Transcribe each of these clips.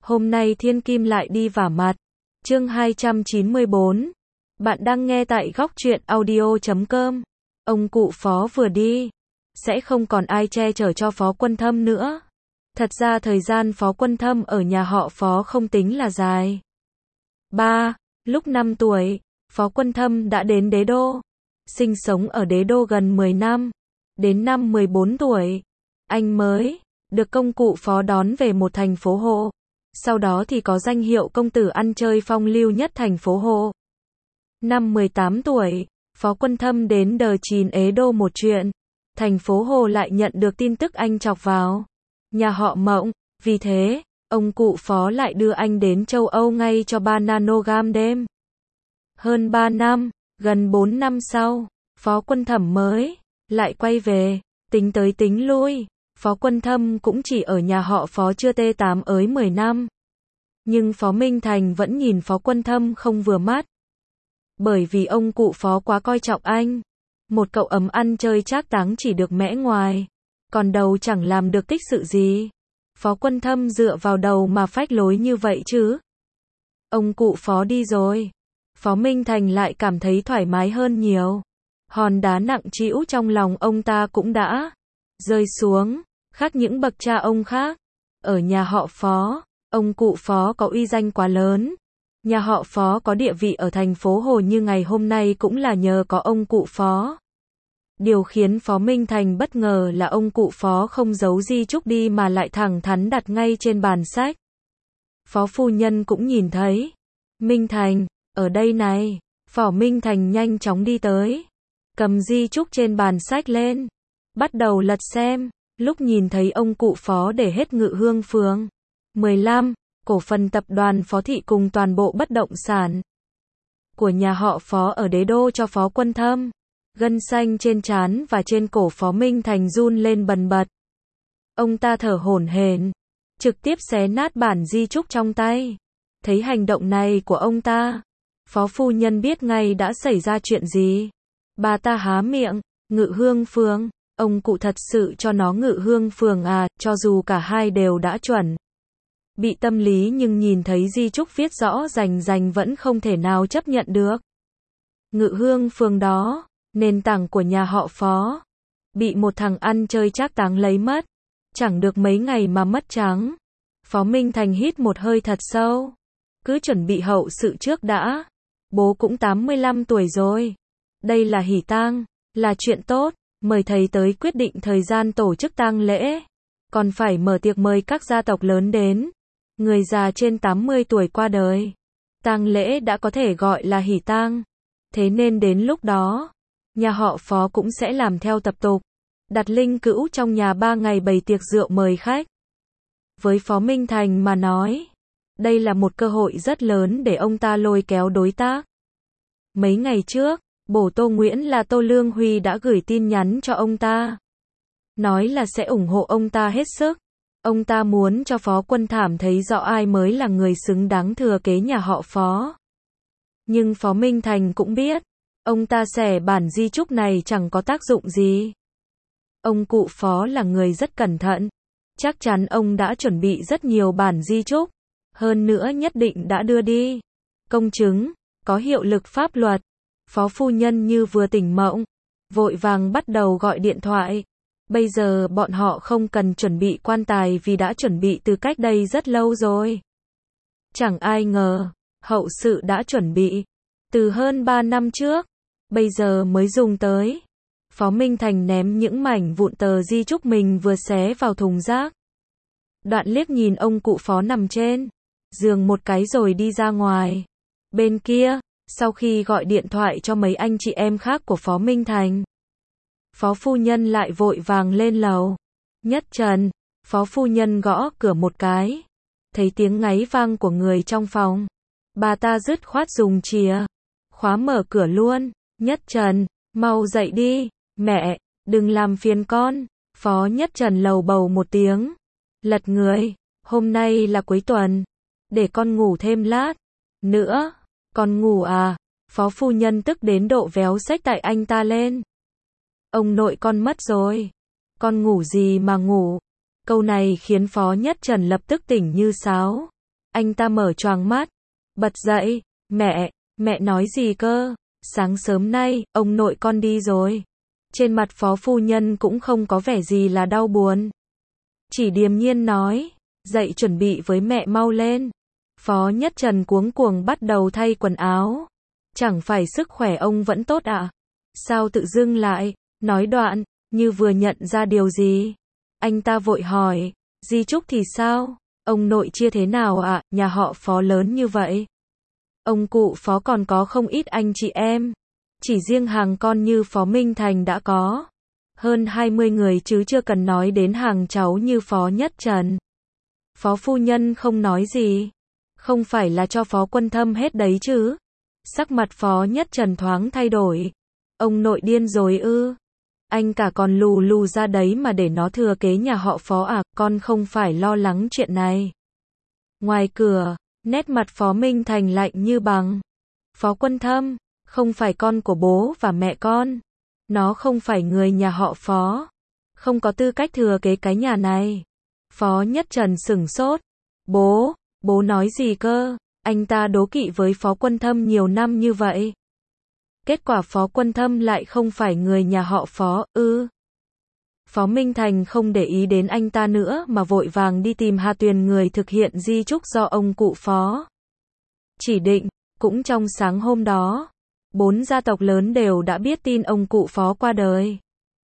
Hôm nay thiên kim lại đi vả mặt. Chương 294. Bạn đang nghe tại góc truyện audio.com. Ông cụ Phó vừa đi, sẽ không còn ai che chở cho Phó Quân Thâm nữa. Thật ra thời gian Phó Quân Thâm ở nhà họ Phó không tính là dài. Lúc 5 tuổi, Phó Quân Thâm đã đến Đế Đô. Sinh sống ở Đế Đô gần 10 năm. Đến năm 14 tuổi, anh mới được công cụ Phó đón về một thành phố Hồ. Sau đó thì có danh hiệu công tử ăn chơi phong lưu nhất thành phố Hồ. Năm 18 tuổi, Phó Quân Thâm đến Đờ Chìn Ế Đô một chuyện. Thành phố Hồ lại nhận được tin tức anh chọc vào nhà họ Mộng. Vì thế, ông cụ Phó lại đưa anh đến châu Âu ngay cho 3 nanogam đêm. Hơn 3 năm, gần 4 năm sau, Phó Quân Thâm mới lại quay về. Tính tới tính lui, Phó Quân Thâm cũng chỉ ở nhà họ Phó chưa T8 ới 10 năm. Nhưng Phó Minh Thành vẫn nhìn Phó Quân Thâm không vừa mắt. Bởi vì ông cụ Phó quá coi trọng anh. Một cậu ấm ăn chơi trác táng chỉ được mẽ ngoài, còn đầu chẳng làm được tích sự gì. Phó Quân Thâm dựa vào đầu mà phách lối như vậy chứ. Ông cụ Phó đi rồi, Phó Minh Thành lại cảm thấy thoải mái hơn nhiều. Hòn đá nặng trĩu trong lòng ông ta cũng đã rơi xuống, khác những bậc cha ông khác. Ở nhà họ Phó, ông cụ Phó có uy danh quá lớn. Nhà họ Phó có địa vị ở thành phố Hồ như ngày hôm nay cũng là nhờ có ông cụ Phó. Điều khiến Phó Minh Thành bất ngờ là ông cụ Phó không giấu di chúc đi mà lại thẳng thắn đặt ngay trên bàn sách. Phó phu nhân cũng nhìn thấy. Minh Thành, ở đây này. Phó Minh Thành nhanh chóng đi tới, cầm di chúc trên bàn sách lên, bắt đầu lật xem. Lúc nhìn thấy ông cụ Phó để hết Ngự Hương Phường 15, cổ phần tập đoàn Phó Thị cùng toàn bộ bất động sản của nhà họ Phó ở Đế Đô cho Phó Quân Thâm, gân xanh trên trán và trên cổ Phó Minh Thành run lên bần bật. Ông ta thở hổn hển, trực tiếp xé nát bản di chúc trong tay. Thấy hành động này của ông ta, Phó phu nhân biết ngay đã xảy ra chuyện gì. Bà ta há miệng, Ngự Hương Phường, ông cụ thật sự cho nó Ngự Hương Phường à? Cho dù cả hai đều đã chuẩn bị tâm lý nhưng nhìn thấy di chúc viết rõ rành rành vẫn không thể nào chấp nhận được. Ngự Hương Phường đó, nền tảng của nhà họ Phó, bị một thằng ăn chơi trác táng lấy mất. Chẳng được mấy ngày mà mất trắng. Phó Minh Thành hít một hơi thật sâu. Cứ chuẩn bị hậu sự trước đã. Bố cũng 85 tuổi rồi. Đây là hỉ tang, là chuyện tốt. Mời thầy tới quyết định thời gian tổ chức tang lễ. Còn phải mở tiệc mời các gia tộc lớn đến. Người già trên 80 tuổi qua đời. Tang lễ đã có thể gọi là hỉ tang. Thế nên đến lúc đó, nhà họ Phó cũng sẽ làm theo tập tục. Đặt linh cữu trong nhà 3 ngày bày tiệc rượu mời khách. Với Phó Minh Thành mà nói, đây là một cơ hội rất lớn để ông ta lôi kéo đối tác. Mấy ngày trước, bổ Tô Nguyễn là Tô Lương Huy đã gửi tin nhắn cho ông ta. Nói là sẽ ủng hộ ông ta hết sức. Ông ta muốn cho Phó Quân Thảm thấy rõ ai mới là người xứng đáng thừa kế nhà họ Phó. Nhưng Phó Minh Thành cũng biết, ông ta xẻ bản di chúc này chẳng có tác dụng gì. Ông cụ Phó là người rất cẩn thận. Chắc chắn ông đã chuẩn bị rất nhiều bản di chúc. Hơn nữa nhất định đã đưa đi công chứng, có hiệu lực pháp luật. Phó phu nhân như vừa tỉnh mộng, vội vàng bắt đầu gọi điện thoại. Bây giờ bọn họ không cần chuẩn bị quan tài vì đã chuẩn bị từ cách đây rất lâu rồi. Chẳng ai ngờ, hậu sự đã chuẩn bị từ hơn 3 năm trước, bây giờ mới dùng tới. Phó Minh Thành ném những mảnh vụn tờ di chúc mình vừa xé vào thùng rác. Đoạn liếc nhìn ông cụ Phó nằm trên giường một cái rồi đi ra ngoài. Bên kia, sau khi gọi điện thoại cho mấy anh chị em khác của Phó Minh Thành, Phó phu nhân lại vội vàng lên lầu. Nhất trần, Phó phu nhân gõ cửa một cái. Thấy tiếng ngáy vang của người trong phòng. Bà ta dứt khoát dùng chìa khóa mở cửa luôn. Nhất trần, mau dậy đi. Mẹ, đừng làm phiền con. Phó Nhất Trần lầu bầu một tiếng. Lật người, hôm nay là cuối tuần. Để con ngủ thêm lát nữa. Con ngủ à? Phó phu nhân tức đến độ véo xách tại anh ta lên. Ông nội con mất rồi. Con ngủ gì mà ngủ? Câu này khiến Phó Nhất Trần lập tức tỉnh như sáo. Anh ta mở choàng mắt, bật dậy, mẹ nói gì cơ? Sáng sớm nay, ông nội con đi rồi. Trên mặt phó phu nhân cũng không có vẻ gì là đau buồn. Chỉ điềm nhiên nói, dậy chuẩn bị với mẹ mau lên. Phó Nhất Trần cuống cuồng bắt đầu thay quần áo. Chẳng phải sức khỏe ông vẫn tốt ạ? Sao tự dưng lại, nói đoạn, như vừa nhận ra điều gì. Anh ta vội hỏi, di chúc thì sao? Ông nội chia thế nào ạ? Nhà họ Phó lớn như vậy. Ông cụ Phó còn có không ít anh chị em. Chỉ riêng hàng con như Phó Minh Thành đã có hơn 20 người chứ chưa cần nói đến hàng cháu như Phó Nhất Trần. Phó phu nhân không nói gì. Không phải là cho Phó Quân Thâm hết đấy chứ? Sắc mặt Phó Nhất Trần thoáng thay đổi. Ông nội điên rồi ư? Anh cả còn lù lù ra đấy mà để nó thừa kế nhà họ Phó à? Con không phải lo lắng chuyện này. Ngoài cửa, nét mặt Phó Minh Thành lạnh như bằng. Phó Quân Thâm, không phải con của bố và mẹ con. Nó không phải người nhà họ Phó. Không có tư cách thừa kế cái nhà này. Phó Nhất Trần sửng sốt. Bố nói gì cơ? Anh ta đố kỵ với Phó Quân Thâm nhiều năm như vậy. Kết quả Phó Quân Thâm lại không phải người nhà họ Phó, ư? Phó Minh Thành không để ý đến anh ta nữa mà vội vàng đi tìm Hà Tuyền, người thực hiện di chúc do ông cụ Phó chỉ định. Cũng trong sáng hôm đó, 4 gia tộc lớn đều đã biết tin ông cụ Phó qua đời.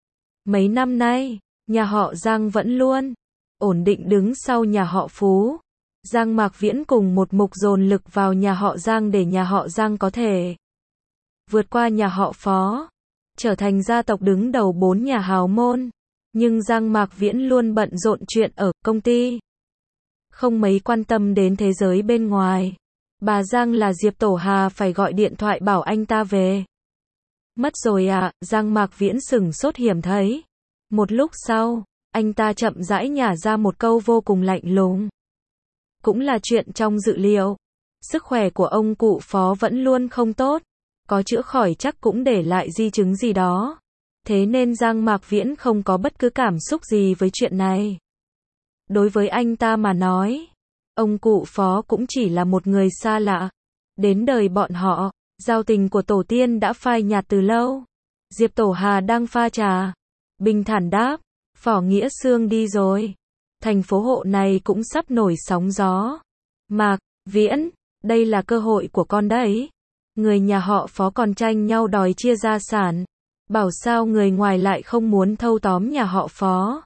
Mấy năm nay, nhà họ Giang vẫn luôn ổn định đứng sau nhà họ Phú. Giang Mạc Viễn cùng một mục dồn lực vào nhà họ Giang để nhà họ Giang có thể vượt qua nhà họ Phó, trở thành gia tộc đứng đầu 4 nhà hào môn. Nhưng Giang Mạc Viễn luôn bận rộn chuyện ở công ty, không mấy quan tâm đến thế giới bên ngoài. Bà Giang là Diệp Tổ Hà phải gọi điện thoại bảo anh ta về. Mất rồi ạ, Giang Mạc Viễn sửng sốt hiểm thấy. Một lúc sau, anh ta chậm rãi nhả ra một câu vô cùng lạnh lùng. Cũng là chuyện trong dự liệu. Sức khỏe của ông cụ Phó vẫn luôn không tốt. Có chữa khỏi chắc cũng để lại di chứng gì đó. Thế nên Giang Mạc Viễn không có bất cứ cảm xúc gì với chuyện này. Đối với anh ta mà nói, ông cụ Phó cũng chỉ là một người xa lạ. Đến đời bọn họ, giao tình của tổ tiên đã phai nhạt từ lâu. Diệp Tổ Hà đang pha trà, bình thản đáp, Phó Nghĩa Xương đi rồi. Thành phố hộ này cũng sắp nổi sóng gió. Mạc Viễn, đây là cơ hội của con đấy. Người nhà họ Phó còn tranh nhau đòi chia gia sản. Bảo sao người ngoài lại không muốn thâu tóm nhà họ Phó.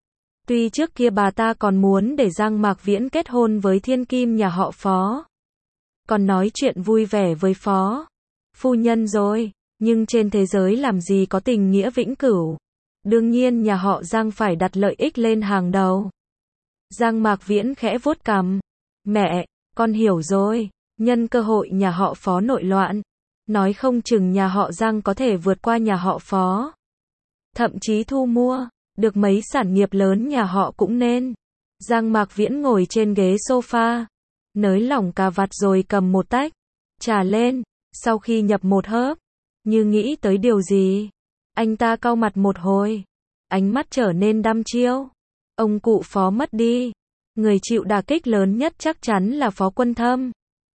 Tuy trước kia bà ta còn muốn để Giang Mạc Viễn kết hôn với thiên kim nhà họ Phó. Còn nói chuyện vui vẻ với Phó phu nhân rồi. Nhưng trên thế giới làm gì có tình nghĩa vĩnh cửu. Đương nhiên nhà họ Giang phải đặt lợi ích lên hàng đầu. Giang Mạc Viễn khẽ vuốt cằm. Mẹ, con hiểu rồi. Nhân cơ hội nhà họ Phó nội loạn, nói không chừng nhà họ Giang có thể vượt qua nhà họ Phó. Thậm chí thu mua được mấy sản nghiệp lớn nhà họ cũng nên. Giang Mạc Viễn ngồi trên ghế sofa, nới lỏng cà vạt rồi cầm một tách trà lên. Sau khi nhập một hớp, như nghĩ tới điều gì, anh ta cau mặt một hồi, ánh mắt trở nên đăm chiêu. Ông cụ Phó mất đi, người chịu đả kích lớn nhất chắc chắn là Phó Quân Thâm.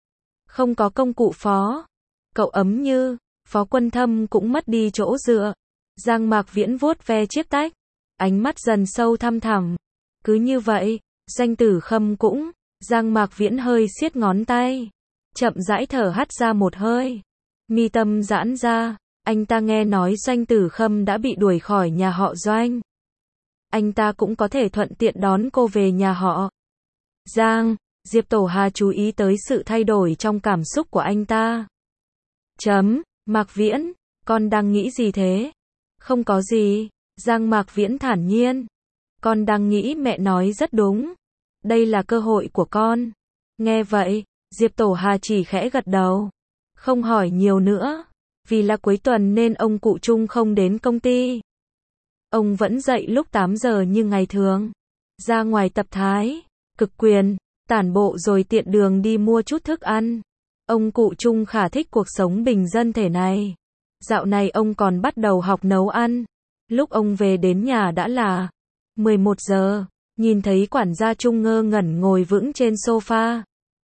Không có công cụ Phó, cậu ấm như Phó Quân Thâm cũng mất đi chỗ dựa. Giang Mạc Viễn vuốt ve chiếc tách, ánh mắt dần sâu thăm thẳm. Cứ như vậy, Doanh Tử Khâm cũng. Giang Mạc Viễn hơi siết ngón tay, chậm rãi thở hắt ra một hơi, mi tâm giãn ra. Anh ta nghe nói Doanh Tử Khâm đã bị đuổi khỏi nhà họ Doanh. Anh ta cũng có thể thuận tiện đón cô về nhà họ Giang. Diệp Tổ Hà chú ý tới sự thay đổi trong cảm xúc của anh ta. Mạc Viễn, con đang nghĩ gì thế? Không có gì. Giang Mạc Viễn thản nhiên. Con đang nghĩ mẹ nói rất đúng. Đây là cơ hội của con. Nghe vậy, Diệp Tổ Hà chỉ khẽ gật đầu. Không hỏi nhiều nữa. Vì là cuối tuần nên ông cụ Trung không đến công ty. Ông vẫn dậy lúc 8 giờ như ngày thường. Ra ngoài tập thái, cực quyền, tản bộ rồi tiện đường đi mua chút thức ăn. Ông cụ Trung khá thích cuộc sống bình dân thể này. Dạo này ông còn bắt đầu học nấu ăn. Lúc ông về đến nhà đã là 11 giờ. Nhìn thấy quản gia Trung ngơ ngẩn ngồi vững trên sofa.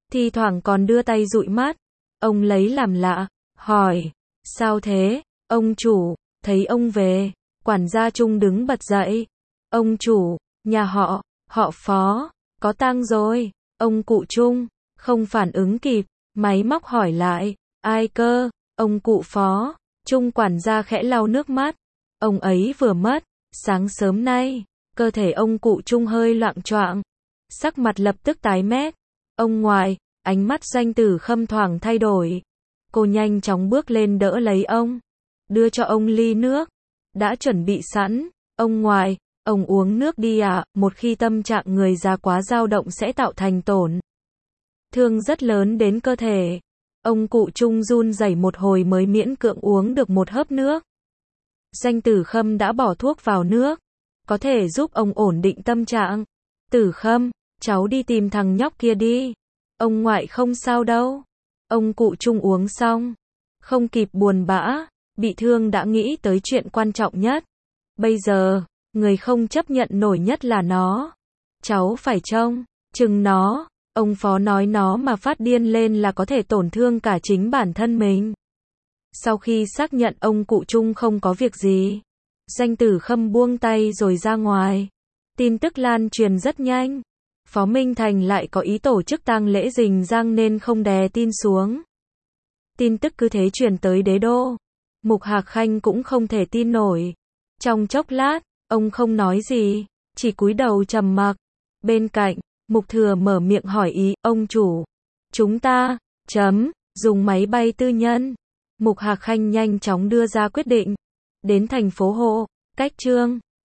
thi thoảng còn đưa tay dụi mắt. Ông lấy làm lạ, hỏi, sao thế, ông chủ, thấy ông về, quản gia Trung đứng bật dậy. Ông chủ, nhà họ Phó, có tang rồi. Ông cụ Trung, không phản ứng kịp, máy móc hỏi lại, ai cơ, ông cụ Phó. Trung quản gia khẽ lau nước mắt, ông ấy vừa mất, sáng sớm nay, cơ thể ông cụ Trung hơi loạng choạng, sắc mặt lập tức tái mét. Ông ngoại, ánh mắt Doanh Tử Khâm thoảng thay đổi. Cô nhanh chóng bước lên đỡ lấy ông, đưa cho ông ly nước, đã chuẩn bị sẵn. Ông ngoại, ông uống nước đi ạ, một khi tâm trạng người già quá dao động sẽ tạo thành tổn thương rất lớn đến cơ thể. Ông cụ Trung run rẩy một hồi mới miễn cưỡng uống được một hớp nước. Doanh Tử Khâm đã bỏ thuốc vào nước, có thể giúp ông ổn định tâm trạng. Tử Khâm, cháu đi tìm thằng nhóc kia đi. Ông ngoại không sao đâu. Ông cụ Trung uống xong, không kịp buồn bã, bị thương đã nghĩ tới chuyện quan trọng nhất. Bây giờ, người không chấp nhận nổi nhất là nó. Cháu phải trông chừng nó. Ông Phó nói nó mà phát điên lên là có thể tổn thương cả chính bản thân mình. Sau khi xác nhận ông cụ Trung không có việc gì, Doanh Tử Khâm buông tay rồi ra ngoài. Tin tức lan truyền rất nhanh. Phó Minh Thành lại có ý tổ chức tang lễ rình rang nên không đè tin xuống. Tin tức cứ thế truyền tới đế đô. Mục Hạc Khanh cũng không thể tin nổi. Trong chốc lát, ông không nói gì, chỉ cúi đầu trầm mặc. Bên cạnh, Mục Thừa mở miệng hỏi ý, ông chủ, chúng ta, dùng máy bay tư nhân. Mục Hạc Khanh nhanh chóng đưa ra quyết định. Đến thành phố Hồ, cách Trương